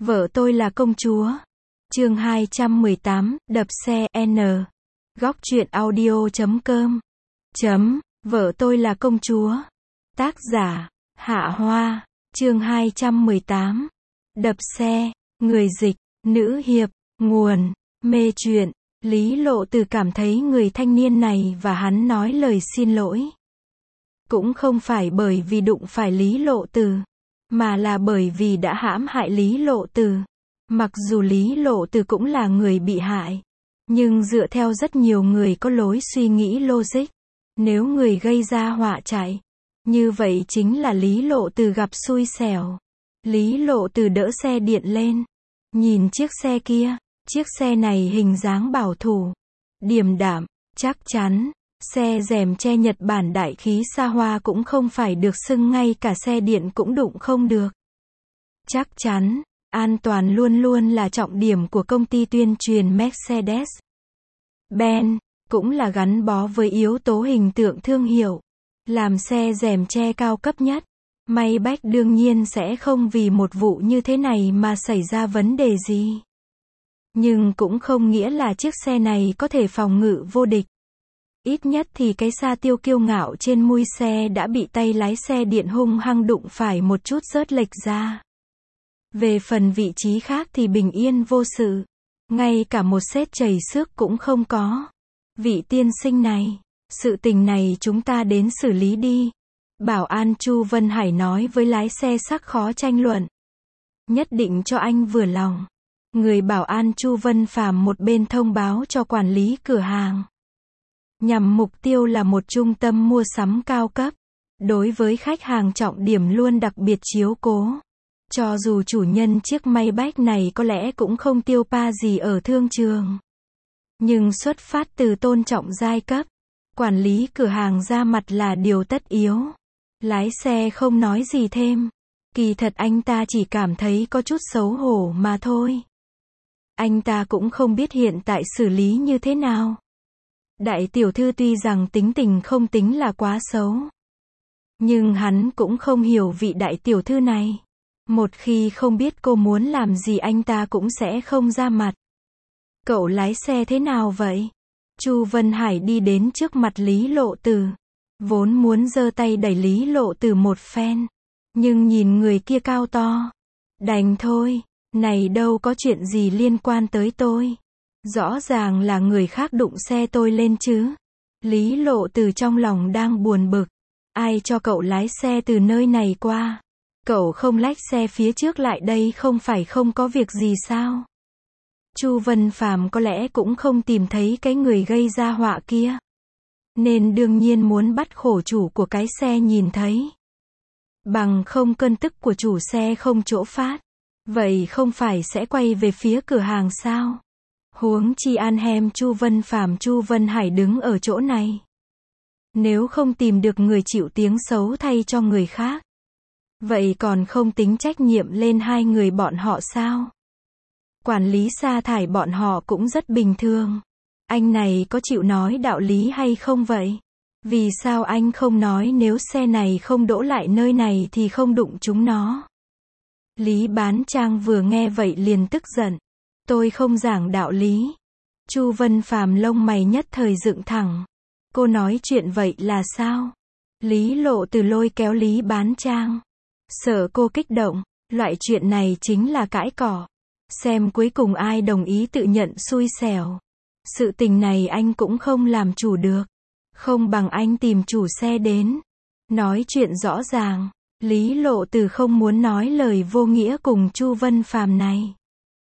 Vợ tôi là công chúa. Chương 218, đập xe N. Góc truyện audio.com. Vợ tôi là công chúa. Tác giả, Hạ Hoa. Chương 218. Đập xe. Người dịch, nữ hiệp. Nguồn, mê truyện. Lý Lộ Từ cảm thấy người thanh niên này và hắn nói lời xin lỗi. Cũng không phải bởi vì đụng phải Lý Lộ Từ, mà là bởi vì đã hãm hại Lý Lộ Từ. Mặc dù Lý Lộ Từ cũng là người bị hại, nhưng dựa theo rất nhiều người có lối suy nghĩ logic, nếu người gây ra họa chạy, như vậy chính là Lý Lộ Từ gặp xui xẻo. Lý Lộ Từ đỡ xe điện lên, nhìn chiếc xe kia, chiếc xe này hình dáng bảo thủ, điềm đạm, chắc chắn. Xe rèm che Nhật Bản đại khí xa hoa cũng không phải được xưng ngay cả xe điện cũng đụng không được. Chắc chắn, an toàn luôn luôn là trọng điểm của công ty tuyên truyền Mercedes-Benz, cũng là gắn bó với yếu tố hình tượng thương hiệu. Làm xe rèm che cao cấp nhất, Maybach đương nhiên sẽ không vì một vụ như thế này mà xảy ra vấn đề gì. Nhưng cũng không nghĩa là chiếc xe này có thể phòng ngự vô địch. Ít nhất thì cái sa tiêu kiêu ngạo trên mui xe đã bị tay lái xe điện hung hăng đụng phải một chút rớt lệch ra. Về phần vị trí khác thì bình yên vô sự. Ngay cả một sét chảy xước cũng không có. Vị tiên sinh này, sự tình này chúng ta đến xử lý đi. Bảo an Chu Vân Hải nói với lái xe sắc khó tranh luận. Nhất định cho anh vừa lòng. Người bảo an Chu Vân Phàm một bên thông báo cho quản lý cửa hàng. Nhằm mục tiêu là một trung tâm mua sắm cao cấp. Đối với khách hàng trọng điểm luôn đặc biệt chiếu cố. Cho dù chủ nhân chiếc Maybach này có lẽ cũng không tiêu pa gì ở thương trường. Nhưng xuất phát từ tôn trọng giai cấp, quản lý cửa hàng ra mặt là điều tất yếu. Lái xe không nói gì thêm. Kỳ thật anh ta chỉ cảm thấy có chút xấu hổ mà thôi. Anh ta cũng không biết hiện tại xử lý như thế nào. Đại tiểu thư tuy rằng tính tình không tính là quá xấu, nhưng hắn cũng không hiểu vị đại tiểu thư này. Một khi không biết cô muốn làm gì anh ta cũng sẽ không ra mặt. Cậu lái xe thế nào vậy? Chu Vân Hải đi đến trước mặt Lý Lộ Từ. Vốn muốn giơ tay đẩy Lý Lộ Từ một phen. Nhưng nhìn người kia cao to. Đành thôi, này đâu có chuyện gì liên quan tới tôi. Rõ ràng là người khác đụng xe tôi lên chứ. Lý Lộ Từ trong lòng đang buồn bực. Ai cho cậu lái xe từ nơi này qua? Cậu không lách xe phía trước lại đây không phải không có việc gì sao? Chu Vân Phàm có lẽ cũng không tìm thấy cái người gây ra họa kia. Nên đương nhiên muốn bắt khổ chủ của cái xe nhìn thấy. Bằng không cơn tức của chủ xe không chỗ phát. Vậy không phải sẽ quay về phía cửa hàng sao? Huống chi Anhem Chu Vân Phàm Chu Vân Hải đứng ở chỗ này. Nếu không tìm được người chịu tiếng xấu thay cho người khác, vậy còn không tính trách nhiệm lên hai người bọn họ sao? Quản lý sa thải bọn họ cũng rất bình thường. Anh này có chịu nói đạo lý hay không vậy? Vì sao anh không nói nếu xe này không đỗ lại nơi này thì không đụng chúng nó? Lý Bán Trang vừa nghe vậy liền tức giận. Tôi không giảng đạo lý. Chu Vân Phàm lông mày nhất thời dựng thẳng. Cô nói chuyện vậy là sao? Lý Lộ Từ lôi kéo Lý Bán Trang. Sợ cô kích động, loại chuyện này chính là cãi cỏ. Xem cuối cùng ai đồng ý tự nhận xui xẻo. Sự tình này anh cũng không làm chủ được. Không bằng anh tìm chủ xe đến. Nói chuyện rõ ràng. Lý Lộ Từ không muốn nói lời vô nghĩa cùng Chu Vân Phàm này.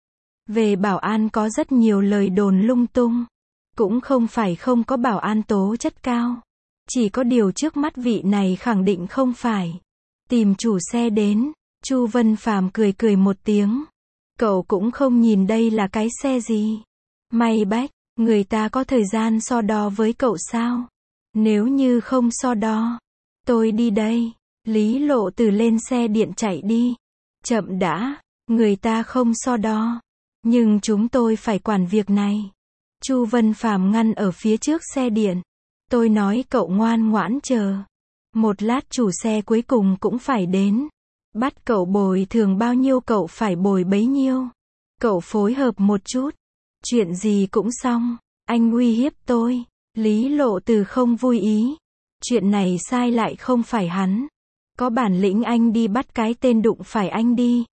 Về bảo an có rất nhiều lời đồn lung tung. Cũng không phải không có bảo an tố chất cao. Chỉ có điều trước mắt vị này khẳng định không phải. Tìm chủ xe đến. Chu Vân Phàm cười cười một tiếng. Cậu cũng không nhìn đây là cái xe gì. Maybach, người ta có thời gian so đo với cậu sao? Nếu như không so đo, tôi đi đây. Lý Lộ Từ lên xe điện chạy đi. Chậm đã, người ta không so đo. Nhưng chúng tôi phải quản việc này. Chu Vân Phàm ngăn ở phía trước xe điện. Tôi nói cậu ngoan ngoãn chờ. Một lát chủ xe cuối cùng cũng phải đến. Bắt cậu bồi thường bao nhiêu cậu phải bồi bấy nhiêu. Cậu phối hợp một chút. Chuyện gì cũng xong. Anh uy hiếp tôi. Lý Lộ Từ không vui ý. Chuyện này sai lại không phải hắn. Có bản lĩnh anh đi bắt cái tên đụng phải anh đi.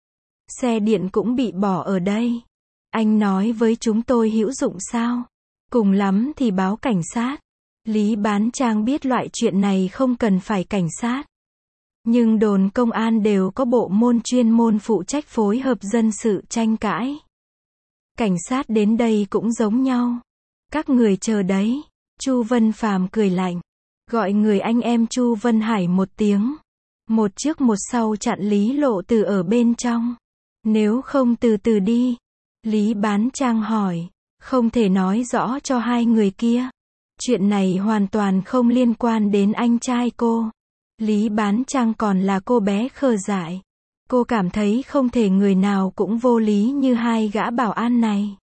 Xe điện cũng bị bỏ ở đây. Anh nói với chúng tôi hữu dụng sao? Cùng lắm thì báo cảnh sát. Lý Bán Trang biết loại chuyện này không cần phải cảnh sát. Nhưng đồn công an đều có bộ môn chuyên môn phụ trách phối hợp dân sự tranh cãi. Cảnh sát đến đây cũng giống nhau. Các người chờ đấy. Chu Vân Phàm cười lạnh. Gọi người anh em Chu Vân Hải một tiếng. Một trước một sau chặn Lý Lộ Từ ở bên trong. Nếu không từ từ đi. Lý Bán Trang hỏi. Không thể nói rõ cho hai người kia. Chuyện này hoàn toàn không liên quan đến anh trai cô. Lý Bán Trang còn là cô bé khờ dại. Cô cảm thấy không thể người nào cũng vô lý như hai gã bảo an này.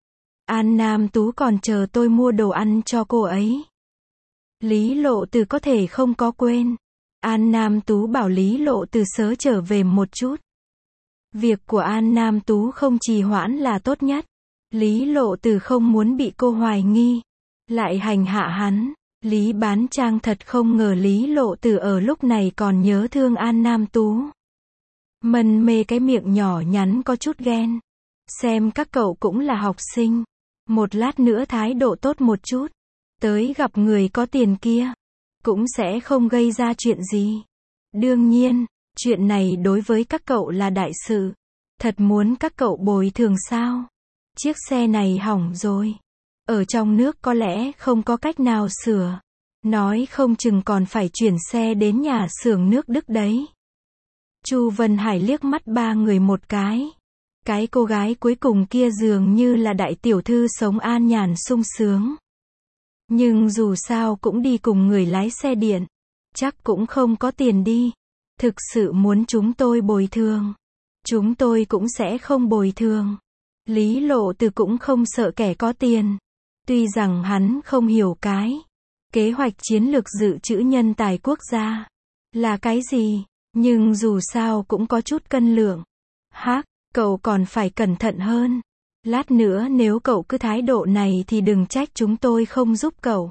An Nam Tú còn chờ tôi mua đồ ăn cho cô ấy. Lý Lộ Từ có thể không có quên. An Nam Tú bảo Lý Lộ Từ sớ trở về một chút. Việc của An Nam Tú không trì hoãn là tốt nhất. Lý Lộ Từ không muốn bị cô hoài nghi. Lại hành hạ hắn. Lý Bán Trang thật không ngờ Lý Lộ Từ ở lúc này còn nhớ thương An Nam Tú. Mân mê cái miệng nhỏ nhắn có chút ghen. Xem các cậu cũng là học sinh. Một lát nữa thái độ tốt một chút. Tới gặp người có tiền kia. Cũng sẽ không gây ra chuyện gì. Đương nhiên, chuyện này đối với các cậu là đại sự. Thật muốn các cậu bồi thường sao? Chiếc xe này hỏng rồi. Ở trong nước có lẽ không có cách nào sửa. Nói không chừng còn phải chuyển xe đến nhà xưởng nước Đức đấy. Chu Vân Hải liếc mắt ba người một cái. Cái cô gái cuối cùng kia dường như là đại tiểu thư sống an nhàn sung sướng. Nhưng dù sao cũng đi cùng người lái xe điện. Chắc cũng không có tiền đi. Thực sự muốn chúng tôi bồi thường. Chúng tôi cũng sẽ không bồi thường. Lý Lộ Từ cũng không sợ kẻ có tiền. Tuy rằng hắn không hiểu cái kế hoạch chiến lược dự trữ nhân tài quốc gia là cái gì, nhưng dù sao cũng có chút cân lượng. Hắc, cậu còn phải cẩn thận hơn. Lát nữa nếu cậu cứ thái độ này thì đừng trách chúng tôi không giúp cậu.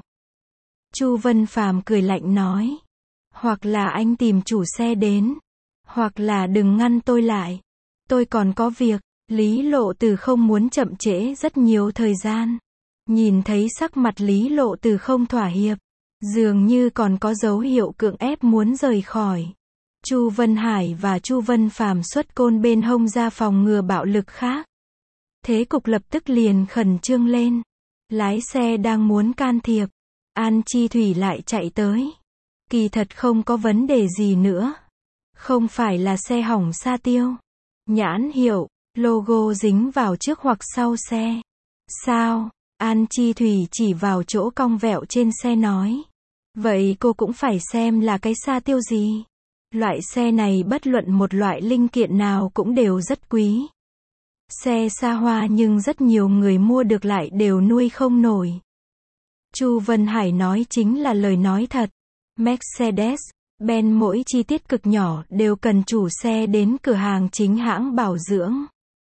Chu Vân Phàm cười lạnh nói. Hoặc là anh tìm chủ xe đến. Hoặc là đừng ngăn tôi lại. Tôi còn có việc. Lý Lộ Từ không muốn chậm trễ rất nhiều thời gian. Nhìn thấy sắc mặt Lý Lộ Từ không thỏa hiệp. Dường như còn có dấu hiệu cưỡng ép muốn rời khỏi. Chu Vân Hải và Chu Vân Phàm xuất côn bên hông ra phòng ngừa bạo lực khác. Thế cục lập tức liền khẩn trương lên. Lái xe đang muốn can thiệp. An Chi Thủy lại chạy tới. Kỳ thật không có vấn đề gì nữa. Không phải là xe hỏng sa tiêu. Nhãn hiệu, logo dính vào trước hoặc sau xe. Sao? An Chi Thủy chỉ vào chỗ cong vẹo trên xe nói. Vậy cô cũng phải xem là cái sa tiêu gì. Loại xe này bất luận một loại linh kiện nào cũng đều rất quý. Xe xa hoa nhưng rất nhiều người mua được lại đều nuôi không nổi. Chu Vân Hải nói chính là lời nói thật. Mercedes-Benz mỗi chi tiết cực nhỏ đều cần chủ xe đến cửa hàng chính hãng bảo dưỡng.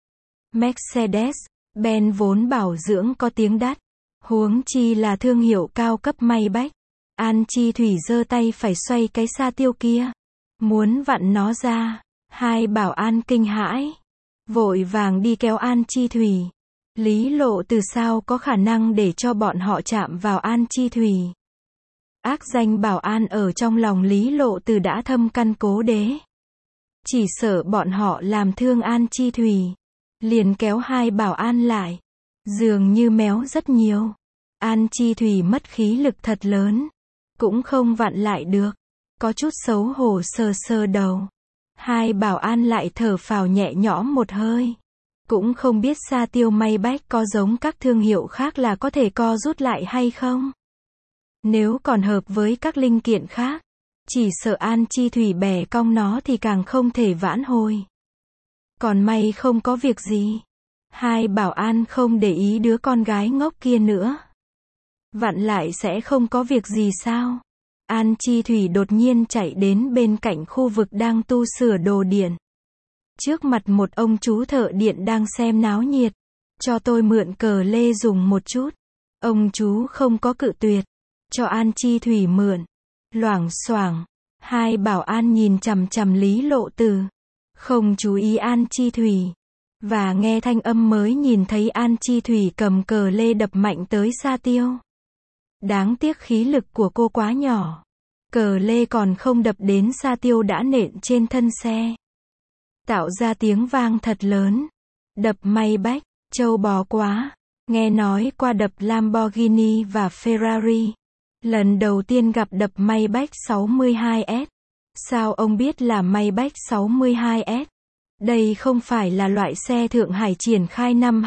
Mercedes-Benz vốn bảo dưỡng có tiếng đắt. Huống chi là thương hiệu cao cấp Maybach. An Chi Thủy giơ tay phải xoay cái sa tiêu kia. Muốn vặn nó ra. Hai bảo an kinh hãi. Vội vàng đi kéo An Chi Thủy. Lý Lộ Từ sao có khả năng để cho bọn họ chạm vào An Chi Thủy. Ác danh bảo an ở trong lòng Lý Lộ Từ đã thâm căn cố đế. Chỉ sợ bọn họ làm thương An Chi Thủy. Liền kéo hai bảo an lại. Dường như méo rất nhiều. An Chi Thủy mất khí lực thật lớn. Cũng không vặn lại được. Có chút xấu hổ sờ sờ đầu. Hai bảo an lại thở phào nhẹ nhõm một hơi. Cũng không biết sa tiêu Maybach có giống các thương hiệu khác là có thể co rút lại hay không. Nếu còn hợp với các linh kiện khác, chỉ sợ An Chi Thủy bẻ cong nó thì càng không thể vãn hồi. Còn may không có việc gì. Hai bảo an không để ý đứa con gái ngốc kia nữa. Vặn lại sẽ không có việc gì sao? An Chi Thủy đột nhiên chạy đến bên cạnh khu vực đang tu sửa đồ điện. Trước mặt một ông chú thợ điện đang xem náo nhiệt. Cho tôi mượn cờ lê dùng một chút. Ông chú không có cự tuyệt. Cho An Chi Thủy mượn. Loảng xoảng. Hai bảo an nhìn chằm chằm Lý Lộ Từ. Không chú ý An Chi Thủy. Và nghe thanh âm mới nhìn thấy An Chi Thủy cầm cờ lê đập mạnh tới Sa Tiêu. Đáng tiếc khí lực của cô quá nhỏ. Cờ lê còn không đập đến Sa Tiêu đã nện trên thân xe. Tạo ra tiếng vang thật lớn. Đập Maybach, trâu bò quá. Nghe nói qua đập Lamborghini và Ferrari. Lần đầu tiên gặp đập Maybach 62S. Sao ông biết là Maybach 62S? Đây không phải là loại xe Thượng Hải triển khai năm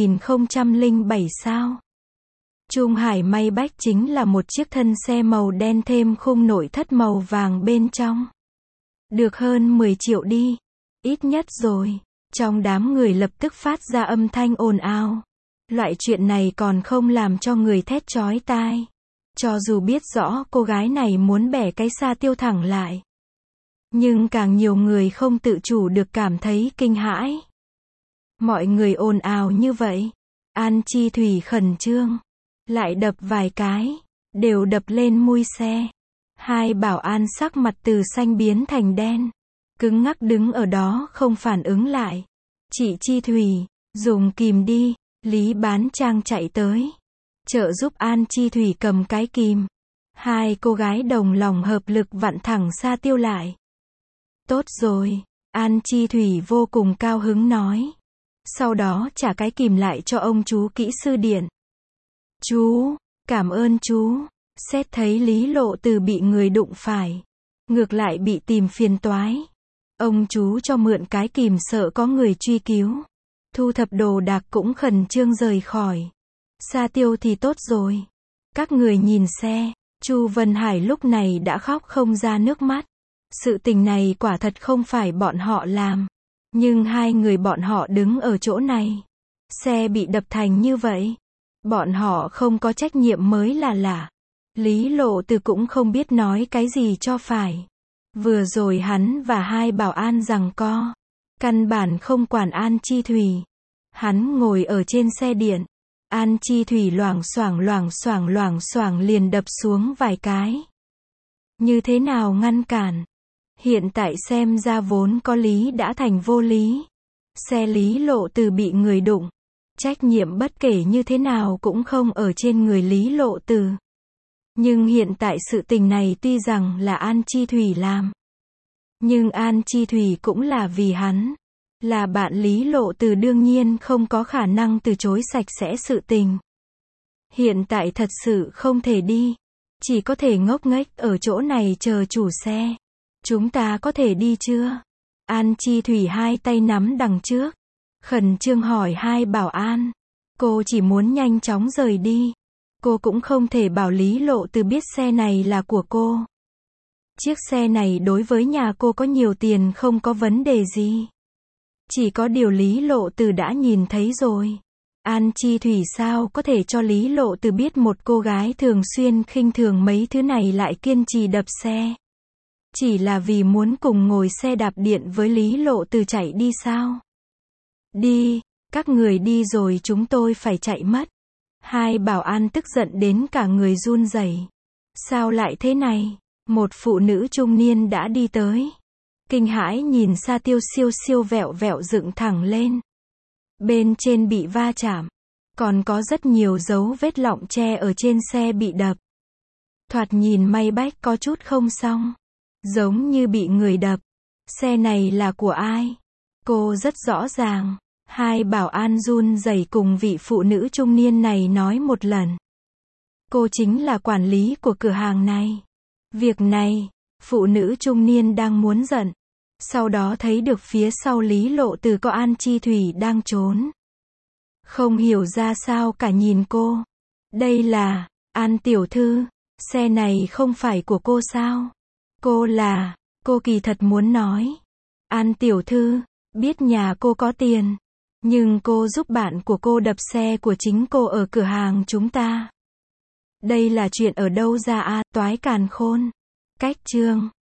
2007 sao? Trung Hải Maybach chính là một chiếc thân xe màu đen thêm khung nội thất màu vàng bên trong. Được hơn 10 triệu đi. Ít nhất rồi. Trong đám người lập tức phát ra âm thanh ồn ào. Loại chuyện này còn không làm cho người thét chói tai. Cho dù biết rõ cô gái này muốn bẻ cái Sa Tiêu thẳng lại. Nhưng càng nhiều người không tự chủ được cảm thấy kinh hãi. Mọi người ồn ào như vậy. An Chi Thủy khẩn trương. Lại đập vài cái. Đều đập lên mui xe. Hai bảo an sắc mặt từ xanh biến thành đen. Cứng ngắc đứng ở đó không phản ứng lại. Chị Chi Thủy, dùng kìm đi. Lý Bán Trang chạy tới. Trợ giúp An Chi Thủy cầm cái kìm. Hai cô gái đồng lòng hợp lực vặn thẳng Sa Tiêu lại. Tốt rồi. An Chi Thủy vô cùng cao hứng nói. Sau đó trả cái kìm lại cho ông chú kỹ sư điện. Chú, cảm ơn chú. Xét thấy Lý Lộ Từ bị người đụng phải. Ngược lại bị tìm phiền toái. Ông chú cho mượn cái kìm sợ có người truy cứu. Thu thập đồ đạc cũng khẩn trương rời khỏi. Sa Tiêu thì tốt rồi. Các người nhìn xe. Chu Vân Hải lúc này đã khóc không ra nước mắt. Sự tình này quả thật không phải bọn họ làm. Nhưng hai người bọn họ đứng ở chỗ này. Xe bị đập thành như vậy. Bọn họ không có trách nhiệm mới là lạ. Lý Lộ Từ cũng không biết nói cái gì cho phải. Vừa rồi hắn và hai bảo an giằng co. Căn bản không quản An Chi Thủy. Hắn ngồi ở trên xe điện. An Chi Thủy loảng xoảng liền đập xuống vài cái. Như thế nào ngăn cản? Hiện tại xem ra vốn có lý đã thành vô lý. Xe Lý Lộ Từ bị người đụng. Trách nhiệm bất kể như thế nào cũng không ở trên người Lý Lộ Từ. Nhưng hiện tại sự tình này tuy rằng là An Chi Thủy làm. Nhưng An Chi Thủy cũng là vì hắn. Là bạn Lý Lộ Từ đương nhiên không có khả năng từ chối sạch sẽ sự tình. Hiện tại thật sự không thể đi. Chỉ có thể ngốc nghếch ở chỗ này chờ chủ xe. Chúng ta có thể đi chưa? An Chi Thủy hai tay nắm đằng trước. Khẩn trương hỏi hai bảo an. Cô chỉ muốn nhanh chóng rời đi. Cô cũng không thể bảo Lý Lộ Từ biết xe này là của cô. Chiếc xe này đối với nhà cô có nhiều tiền không có vấn đề gì. Chỉ có điều Lý Lộ Từ đã nhìn thấy rồi. An Chi Thủy sao có thể cho Lý Lộ Từ biết một cô gái thường xuyên khinh thường mấy thứ này lại kiên trì đập xe. Chỉ là vì muốn cùng ngồi xe đạp điện với Lý Lộ Từ chạy đi sao? Đi, các người đi rồi chúng tôi phải chạy mất. Hai bảo an tức giận đến cả người run rẩy. Sao lại thế này? Một phụ nữ trung niên đã đi tới. Kinh hãi nhìn Sa Tiêu siêu vẹo vẹo dựng thẳng lên. Bên trên bị va chạm. Còn có rất nhiều dấu vết lọng tre ở trên xe bị đập. Thoạt nhìn Maybach có chút không xong. Giống như bị người đập. Xe này là của ai? Cô rất rõ ràng. Hai bảo an run rẩy cùng vị phụ nữ trung niên này nói một lần. Cô chính là quản lý của cửa hàng này. Việc này, phụ nữ trung niên đang muốn giận. Sau đó thấy được phía sau Lý Lộ Từ có An Chi Thủy đang trốn. Không hiểu ra sao cả nhìn cô. Đây là, An tiểu thư, xe này không phải của cô sao? Cô kỳ thật muốn nói. An tiểu thư, biết nhà cô có tiền. Nhưng cô giúp bạn của cô đập xe của chính cô ở cửa hàng chúng ta. Đây là chuyện ở đâu ra a, toái càn khôn. Cách chương